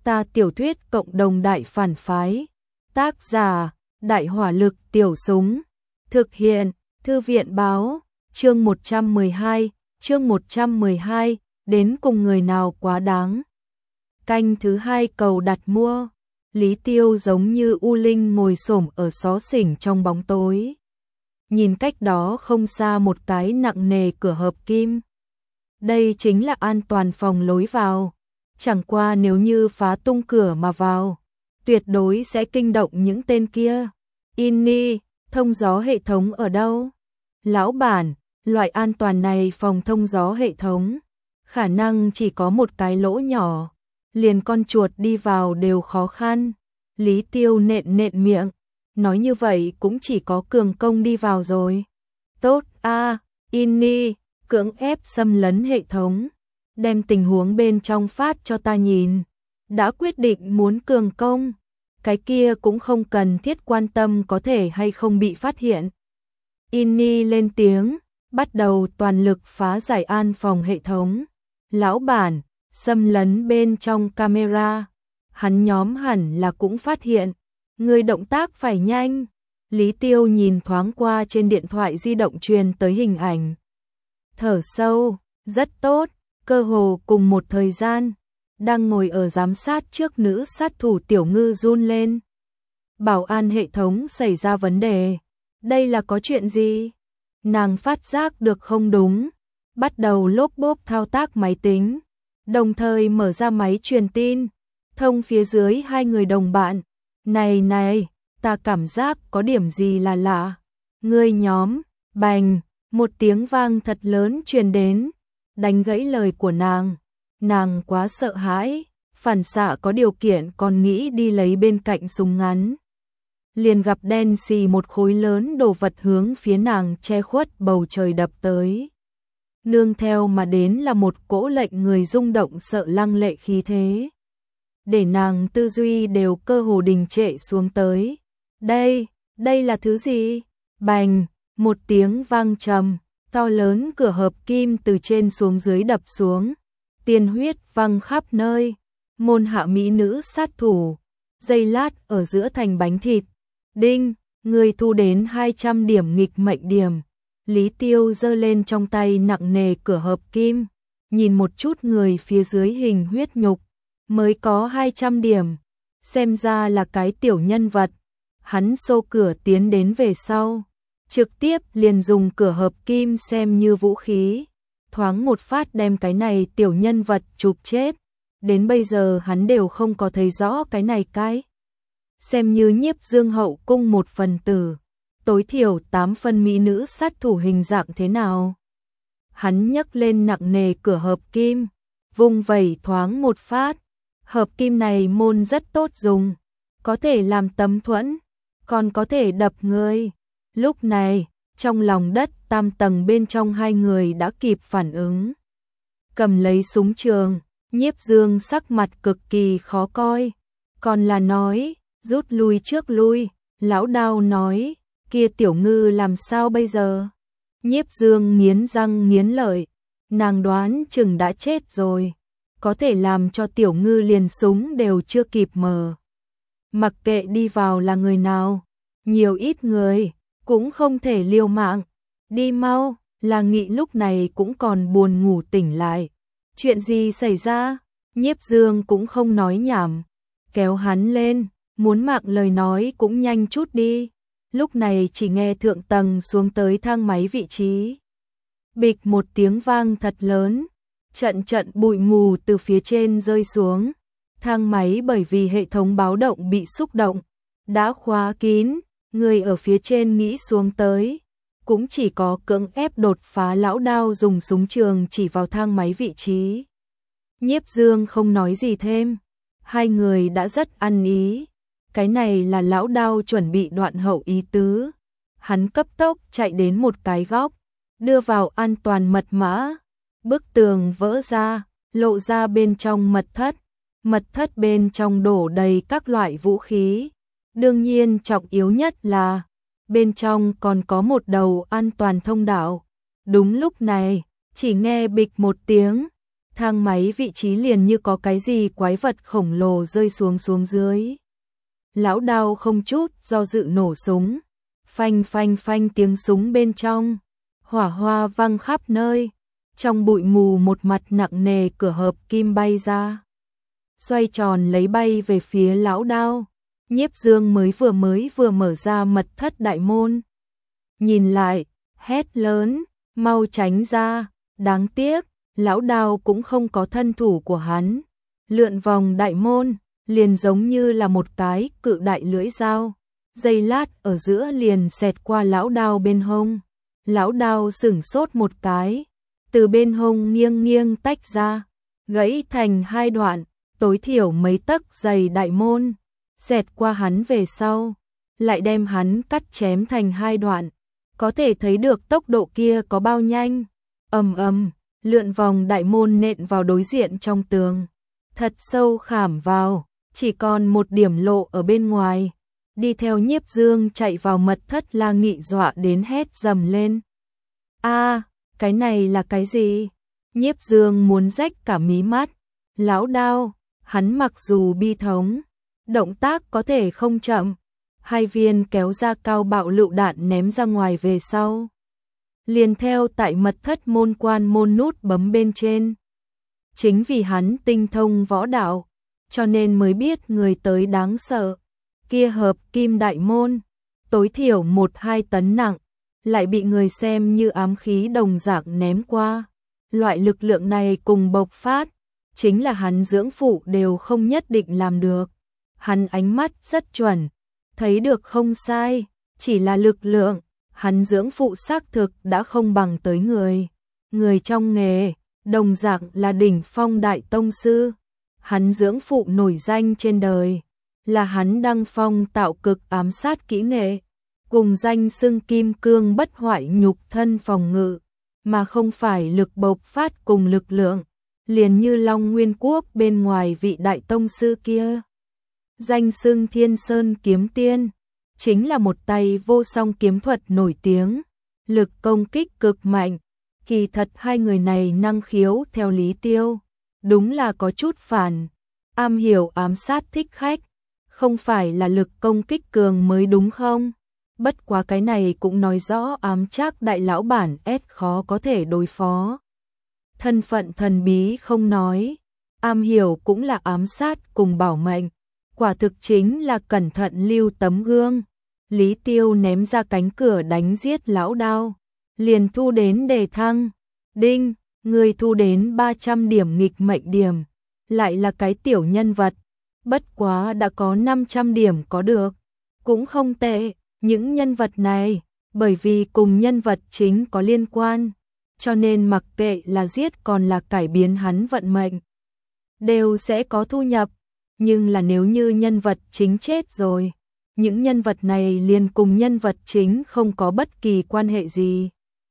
Ta tiểu thuyết cộng đồng đại phản phái. Tác giả: Đại hỏa lực tiểu súng. Thực hiện: Thư viện báo. Chương 112, đến cùng người nào quá đáng. Canh thứ 2 cầu đặt mua. Lý Tiêu giống như U Linh ngồi xổm ở xó xỉnh trong bóng tối. Nhìn cách đó không xa một cái nặng nề cửa hợp kim. Đây chính là an toàn phòng lối vào. Chẳng qua nếu như phá tung cửa mà vào, tuyệt đối sẽ kinh động những tên kia. Inni, thông gió hệ thống ở đâu? Lão bản, loại an toàn này phòng thông gió hệ thống, khả năng chỉ có một cái lỗ nhỏ, liền con chuột đi vào đều khó khăn. Lý Tiêu nện miệng, nói như vậy cũng chỉ có cường công đi vào rồi. Tốt a, Inni, cưỡng ép xâm lấn hệ thống, đem tình huống bên trong phát cho ta nhìn. Đã quyết định muốn cường công, cái kia cũng không cần thiết quan tâm có thể hay không bị phát hiện. Inni lên tiếng, bắt đầu toàn lực phá giải an phòng hệ thống. Lão bản, xâm lấn bên trong camera, hắn nhóm hẳn là cũng phát hiện, người động tác phải nhanh. Lý Tiêu nhìn thoáng qua trên điện thoại di động truyền tới hình ảnh. Thở sâu, rất tốt, cơ hồ cùng một thời gian, đang ngồi ở giám sát trước nữ sát thủ Tiểu Ngư run lên. Bảo an hệ thống xảy ra vấn đề, đây là có chuyện gì? Nàng phát giác được không đúng, bắt đầu lốp bốp thao tác máy tính, đồng thời mở ra máy truyền tin, thông phía dưới hai người đồng bạn. Này, ta cảm giác có điểm gì là lạ. Ngươi nhóm, bành, một tiếng vang thật lớn truyền đến, đánh gãy lời của nàng. Nàng quá sợ hãi, phản xạ có điều kiện còn nghĩ đi lấy bên cạnh súng ngắn. Liền gặp đen xì một khối lớn đồ vật hướng phía nàng che khuất bầu trời đập tới. Nương theo mà đến là một cỗ lệnh người rung động sợ lăng lệ khí thế, để nàng tư duy đều cơ hồ đình trệ xuống tới. Đây là thứ gì? Bành, một tiếng vang trầm, to lớn cửa hợp kim từ trên xuống dưới đập xuống, tiên huyết văng khắp nơi. Môn hạ mỹ nữ sát thủ, giây lát ở giữa thành bánh thịt. Đinh, người thu đến 200 điểm nghịch mệnh điểm. Lý Tiêu giơ lên trong tay nặng nề cửa hợp kim, nhìn một chút người phía dưới hình huyết nhục, mới có 200 điểm, xem ra là cái tiểu nhân vật. Hắn xô cửa tiến đến về sau, trực tiếp liền dùng cửa hợp kim xem như vũ khí, thoáng một phát đem cái này tiểu nhân vật chụp chết. Đến bây giờ hắn đều không có thấy rõ cái này cái. Xem như Nhiếp Dương hậu cung một phần tử, tối thiểu 8 phân mỹ nữ sát thủ hình dạng thế nào. Hắn nhấc lên nặng nề cửa hợp kim, vung vẩy thoáng một phát. Hợp kim này môn rất tốt dùng, có thể làm tấm thuẫn, còn có thể đập người. Lúc này, trong lòng đất tam tầng bên trong hai người đã kịp phản ứng. Cầm lấy súng trường, Nhiếp Dương sắc mặt cực kỳ khó coi, còn là nói, rút lui trước lui. Lão Đao nói, kia Tiểu Ngư làm sao bây giờ? Nhiếp Dương nghiến răng nghiến lợi, nàng đoán chừng đã chết rồi, có thể làm cho Tiểu Ngư liền súng đều chưa kịp mở. Mặc kệ đi vào là người nào, nhiều ít người, cũng không thể liều mạng. Đi mau. Là Nghị lúc này cũng còn buồn ngủ tỉnh lại. Chuyện gì xảy ra? Nhiếp Dương cũng không nói nhảm, kéo hắn lên, muốn mạng lời nói cũng nhanh chút đi. Lúc này chỉ nghe thượng tầng xuống tới thang máy vị trí. Bịch một tiếng vang thật lớn, trận bụi mù từ phía trên rơi xuống. Thang máy bởi vì hệ thống báo động bị xúc động, đã khóa kín, người ở phía trên nghĩ xuống tới, cũng chỉ có cưỡng ép đột phá. Lão Đao dùng súng trường chỉ vào thang máy vị trí. Nhiếp Dương không nói gì thêm, hai người đã rất ăn ý. Cái này là Lão Đao chuẩn bị đoạn hậu ý tứ. Hắn cấp tốc chạy đến một cái góc, đưa vào an toàn mật mã. Bức tường vỡ ra, lộ ra bên trong mật thất. Mật thất bên trong đổ đầy các loại vũ khí. Đương nhiên trọng yếu nhất là bên trong còn có một đầu an toàn thông đạo. Đúng lúc này, chỉ nghe bịch một tiếng, thang máy vị trí liền như có cái gì quái vật khổng lồ rơi xuống dưới. Lão Đao không chút do dự nổ súng, phanh phanh phanh tiếng súng bên trong, hỏa hoa văng khắp nơi, trong bụi mù một mặt nặng nề cửa hợp kim bay ra, xoay tròn lấy bay về phía Lão Đao. Nhiếp Dương mới vừa mở ra mật thất đại môn, nhìn lại, hét lớn, mau tránh ra, đáng tiếc, Lão Đao cũng không có thân thủ của hắn, lượn vòng đại môn, liền giống như là một cái cự đại lưỡi dao, giây lát ở giữa liền xẹt qua Lão Đao bên hông. Lão Đao sửng sốt một cái, từ bên hông nghiêng nghiêng tách ra, gãy thành hai đoạn, tối thiểu mấy tấc dày đại môn, xẹt qua hắn về sau, lại đem hắn cắt chém thành hai đoạn. Có thể thấy được tốc độ kia có bao nhanh. Ầm ầm, lượn vòng đại môn nện vào đối diện trong tường, thật sâu khảm vào, chỉ còn một điểm lộ ở bên ngoài. Đi theo Nhiếp Dương chạy vào mật thất La Nghị dọa đến hét dầm lên. A, cái này là cái gì? Nhiếp Dương muốn rách cả mí mắt. Lão Đao, hắn mặc dù bi thống, động tác có thể không chậm, hai viên kéo ra cao bạo lựu đạn ném ra ngoài về sau, liền theo tại mật thất môn quan môn nút bấm bên trên. Chính vì hắn tinh thông võ đạo, cho nên mới biết người tới đáng sợ. Kia hợp kim đại môn, tối thiểu 1-2 tấn nặng, lại bị người xem như ám khí đồng dạng ném qua. Loại lực lượng này cùng bộc phát, chính là hắn dưỡng phụ đều không nhất định làm được. Hắn ánh mắt rất chuẩn, thấy được không sai, chỉ là lực lượng, hắn dưỡng phụ xác thực đã không bằng tới người. Người trong nghề, đồng dạng là đỉnh phong đại tông sư. Hắn dưỡng phụ nổi danh trên đời, là hắn đăng phong tạo cực ám sát kỹ nghệ, cùng danh xưng kim cương bất hoại nhục thân phòng ngự, mà không phải lực bộc phát cùng lực lượng, liền như Long Nguyên Quốc bên ngoài vị đại tông sư kia. Danh xưng Thiên Sơn kiếm tiên, chính là một tay vô song kiếm thuật nổi tiếng, lực công kích cực mạnh. Kỳ thật hai người này năng khiếu theo Lý Tiêu, đúng là có chút phản, am hiểu ám sát thích khách, không phải là lực công kích cường mới đúng không? Bất quá cái này cũng nói rõ ám trác đại lão bản S khó có thể đối phó. Thân phận thần bí không nói, am hiểu cũng là ám sát cùng bảo mệnh, quả thực chính là cẩn thận lưu tấm gương. Lý Tiêu ném ra cánh cửa đánh giết Lão Đao, liền thu đến đề thăng. Đinh, người thu đến 300 điểm nghịch mệnh điểm, lại là cái tiểu nhân vật, bất quá đã có 500 điểm có được, cũng không tệ. Những nhân vật này, bởi vì cùng nhân vật chính có liên quan, cho nên mặc kệ là giết còn là cải biến hắn vận mệnh, đều sẽ có thu nhập. Nhưng là nếu như nhân vật chính chết rồi, những nhân vật này liền cùng nhân vật chính không có bất kỳ quan hệ gì.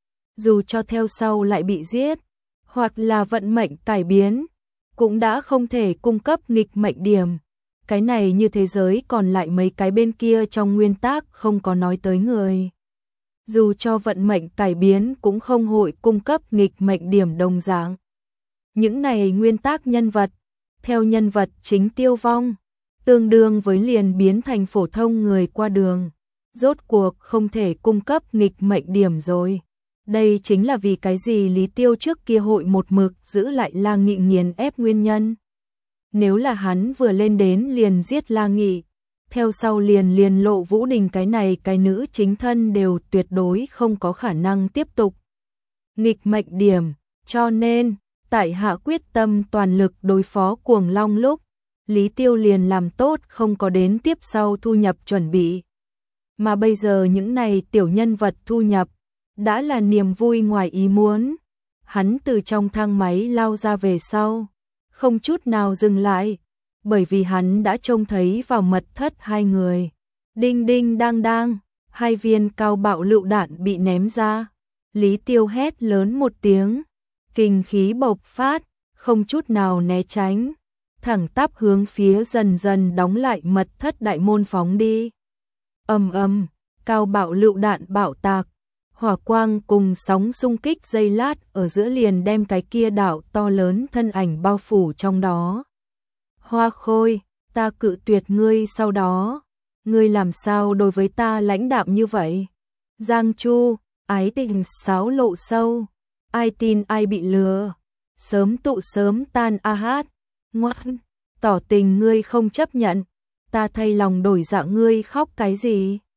Dù cho theo sau lại bị giết, hoặc là vận mệnh cải biến, cũng đã không thể cung cấp nghịch mệnh điểm. Cái này như thế giới còn lại mấy cái bên kia trong nguyên tắc không có nói tới người. Dù cho vận mệnh cải biến cũng không hội cung cấp nghịch mệnh điểm đồng dạng. Những này nguyên tắc nhân vật, theo nhân vật chính tiêu vong, tương đương với liền biến thành phổ thông người qua đường, rốt cuộc không thể cung cấp nghịch mệnh điểm rồi. Đây chính là vì cái gì Lý Tiêu trước kia hội một mực giữ lại La Nghị nghiền ép nguyên nhân. Nếu là hắn vừa lên đến liền giết La Nghị, theo sau liền Lộ Vũ Đình cái này cái nữ chính thân đều tuyệt đối không có khả năng tiếp tục nghịch mệnh điểm, cho nên tại hạ quyết tâm toàn lực đối phó Cuồng Long lúc, Lý Tiêu liền làm tốt không có đến tiếp sau thu nhập chuẩn bị. Mà bây giờ những này tiểu nhân vật thu nhập, đã là niềm vui ngoài ý muốn. Hắn từ trong thang máy lao ra về sau, không chút nào dừng lại, bởi vì hắn đã trông thấy vào mật thất hai người. Đinh đinh đang đang, hai viên cao bạo lựu đạn bị ném ra. Lý Tiêu hét lớn một tiếng, kinh khí bộc phát, không chút nào né tránh, thẳng tắp hướng phía dần dần đóng lại mật thất đại môn phóng đi. Ầm ầm, cao bạo lựu đạn bạo tạc, Hỏa quang cùng sóng xung kích giây lát ở giữa liền đem cái kia đạo to lớn thân ảnh bao phủ trong đó. Hoa Khôi, ta cự tuyệt ngươi sau đó. Ngươi làm sao đối với ta lãnh đạm như vậy? Giang Chu, ái tình sáo lộ sâu. Ai tin ai bị lừa. Sớm tụ sớm tan a hát. Ngoan, tỏ tình ngươi không chấp nhận. Ta thay lòng đổi dạ ngươi khóc cái gì?